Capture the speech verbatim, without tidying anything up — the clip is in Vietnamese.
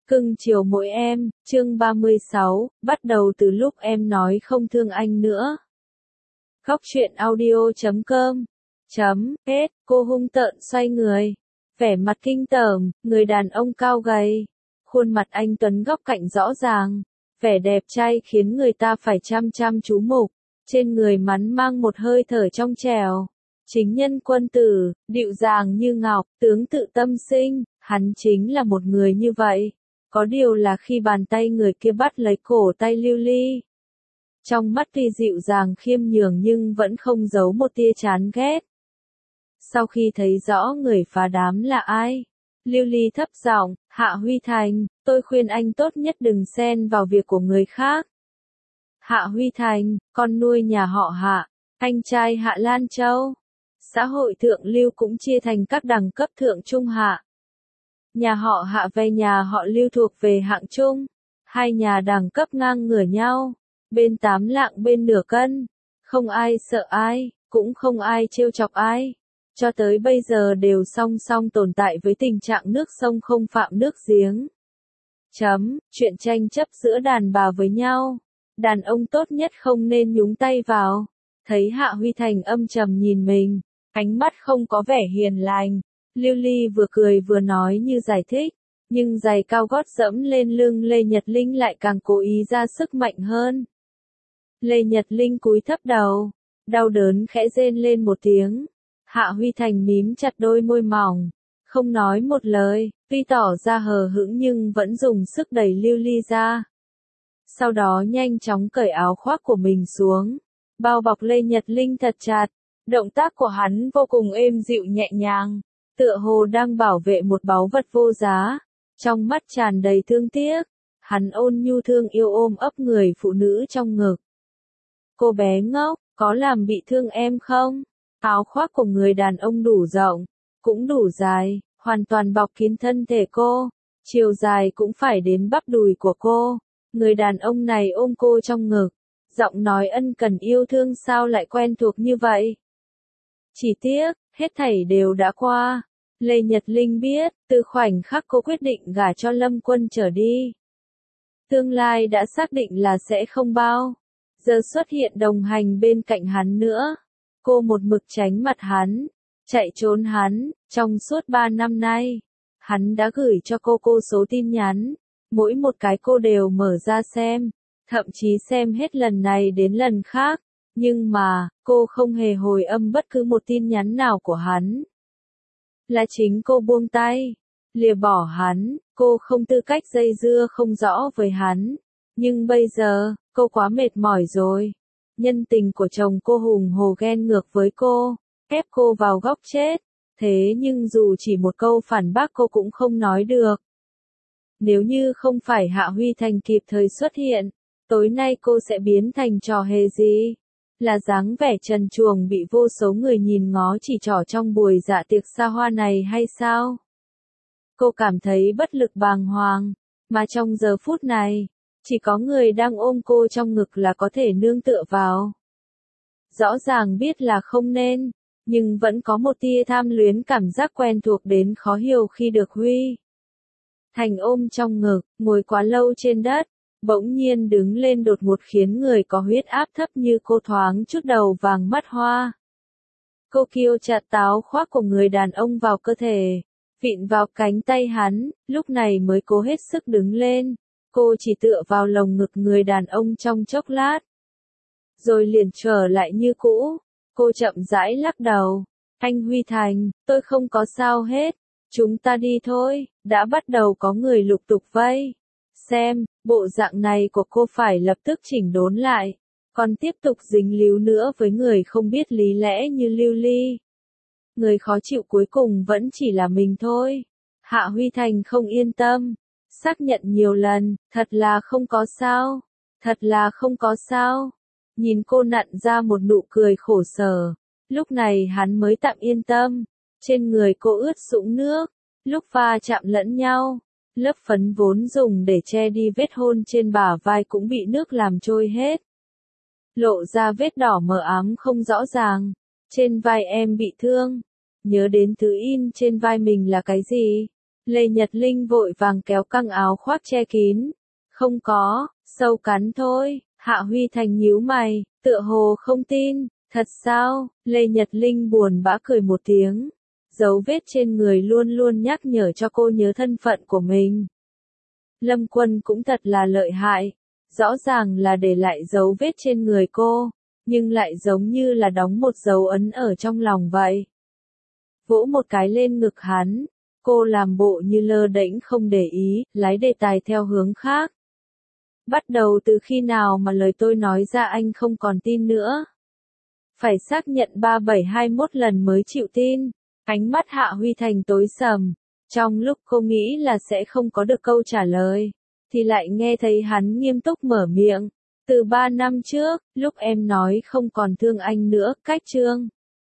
Cưng chiều mỗi em, chương ba mươi sáu, bắt đầu từ lúc em nói không thương anh nữa. Góc truyện audio chấm com chấm hết, cô hung tợn xoay người. Vẻ mặt kinh tởm, người đàn ông cao gầy. Khuôn mặt anh tuấn góc cạnh rõ ràng. Vẻ đẹp trai khiến người ta phải chăm chăm chú mục. Trên người mắn mang một hơi thở trong trẻo. Chính nhân quân tử, dịu dàng như ngọc, tướng tự tâm sinh, hắn chính là một người như vậy. Có điều là khi bàn tay người kia bắt lấy cổ tay Lưu Ly. Trong mắt tuy dịu dàng khiêm nhường nhưng vẫn không giấu một tia chán ghét. Sau khi thấy rõ người phá đám là ai, Lưu Ly thấp giọng, Hạ Huy Thành, tôi khuyên anh tốt nhất đừng xen vào việc của người khác. Hạ Huy Thành, con nuôi nhà họ Hạ, anh trai Hạ Lan Châu. Xã hội thượng lưu cũng chia thành các đẳng cấp thượng trung hạ. Nhà họ Hạ về nhà họ Lưu thuộc về hạng trung, hai nhà đẳng cấp ngang ngửa nhau, bên tám lạng bên nửa cân, không ai sợ ai, cũng không ai trêu chọc ai, cho tới bây giờ đều song song tồn tại với tình trạng nước sông không phạm nước giếng. Chấm, chuyện tranh chấp giữa đàn bà với nhau, đàn ông tốt nhất không nên nhúng tay vào. Thấy Hạ Huy Thành âm trầm nhìn mình, ánh mắt không có vẻ hiền lành. Lưu Ly vừa cười vừa nói như giải thích, nhưng giày cao gót dẫm lên lưng Lê Nhật Linh lại càng cố ý ra sức mạnh hơn. Lê Nhật Linh cúi thấp đầu, đau đớn khẽ rên lên một tiếng. Hạ Huy Thành mím chặt đôi môi mỏng, không nói một lời, tuy tỏ ra hờ hững nhưng vẫn dùng sức đẩy Lưu Ly ra. Sau đó nhanh chóng cởi áo khoác của mình xuống, bao bọc Lê Nhật Linh thật chặt. Động tác của hắn vô cùng êm dịu nhẹ nhàng, tựa hồ đang bảo vệ một báu vật vô giá. Trong mắt tràn đầy thương tiếc, hắn ôn nhu thương yêu ôm ấp người phụ nữ trong ngực. Cô bé ngốc, có làm bị thương em không? Áo khoác của người đàn ông đủ rộng, cũng đủ dài, hoàn toàn bọc kín thân thể cô, chiều dài cũng phải đến bắp đùi của cô. Người đàn ông này ôm cô trong ngực, giọng nói ân cần yêu thương sao lại quen thuộc như vậy. Chỉ tiếc, hết thảy đều đã qua. Lê Nhật Linh biết, từ khoảnh khắc cô quyết định gả cho Lâm Quân trở đi, tương lai đã xác định là sẽ không bao giờ xuất hiện đồng hành bên cạnh hắn nữa. Cô một mực tránh mặt hắn, chạy trốn hắn, trong suốt ba năm nay. Hắn đã gửi cho cô cô số tin nhắn, mỗi một cái cô đều mở ra xem, thậm chí xem hết lần này đến lần khác. Nhưng mà, cô không hề hồi âm bất cứ một tin nhắn nào của hắn. Là chính cô buông tay, lìa bỏ hắn, cô không tư cách dây dưa không rõ với hắn. Nhưng bây giờ, cô quá mệt mỏi rồi. Nhân tình của chồng cô hùng hồ ghen ngược với cô, ép cô vào góc chết. Thế nhưng dù chỉ một câu phản bác cô cũng không nói được. Nếu như không phải Hạ Huy Thành kịp thời xuất hiện, tối nay cô sẽ biến thành trò hề gì? Là dáng vẻ trần truồng bị vô số người nhìn ngó chỉ trỏ trong buổi dạ tiệc xa hoa này hay sao? Cô cảm thấy bất lực bàng hoàng, mà trong giờ phút này, chỉ có người đang ôm cô trong ngực là có thể nương tựa vào. Rõ ràng biết là không nên, nhưng vẫn có một tia tham luyến cảm giác quen thuộc đến khó hiểu khi được Huy Thành ôm trong ngực, ngồi quá lâu trên đất. Bỗng nhiên đứng lên đột ngột khiến người có huyết áp thấp như cô thoáng chút đầu vàng mắt hoa. Cô kiêu chặt táo khoác của người đàn ông vào cơ thể, vịn vào cánh tay hắn, lúc này mới cố hết sức đứng lên. Cô chỉ tựa vào lồng ngực người đàn ông trong chốc lát, rồi liền trở lại như cũ. Cô chậm rãi lắc đầu, anh Huy Thành, tôi không có sao hết, chúng ta đi thôi. Đã bắt đầu có người lục tục vây xem, bộ dạng này của cô phải lập tức chỉnh đốn lại, còn tiếp tục dính líu nữa với người không biết lý lẽ như Lưu Ly. Người khó chịu cuối cùng vẫn chỉ là mình thôi. Hạ Huy Thành không yên tâm, xác nhận nhiều lần, thật là không có sao, thật là không có sao. Nhìn cô nặn ra một nụ cười khổ sở, lúc này hắn mới tạm yên tâm. Trên người cô ướt sũng nước, lúc va chạm lẫn nhau. Lớp phấn vốn dùng để che đi vết hôn trên bả vai cũng bị nước làm trôi hết. Lộ ra vết đỏ mờ ám không rõ ràng. Trên vai em bị thương. Nhớ đến thứ in trên vai mình là cái gì? Lê Nhật Linh vội vàng kéo căng áo khoác che kín. Không có, sâu cắn thôi. Hạ Huy Thành nhíu mày, tựa hồ không tin. Thật sao? Lê Nhật Linh buồn bã cười một tiếng. Dấu vết trên người luôn luôn nhắc nhở cho cô nhớ thân phận của mình. Lâm Quân cũng thật là lợi hại. Rõ ràng là để lại dấu vết trên người cô, nhưng lại giống như là đóng một dấu ấn ở trong lòng vậy. Vỗ một cái lên ngực hắn, cô làm bộ như lơ đễnh không để ý, lái đề tài theo hướng khác. Bắt đầu từ khi nào mà lời tôi nói ra anh không còn tin nữa? Phải xác nhận ba bảy hai mốt lần mới chịu tin. Ánh mắt Hạ Huy Thành tối sầm. Trong lúc cô nghĩ là sẽ không có được câu trả lời, thì lại nghe thấy hắn nghiêm túc mở miệng. Từ ba năm trước, lúc em nói không còn thương anh nữa, cách chương.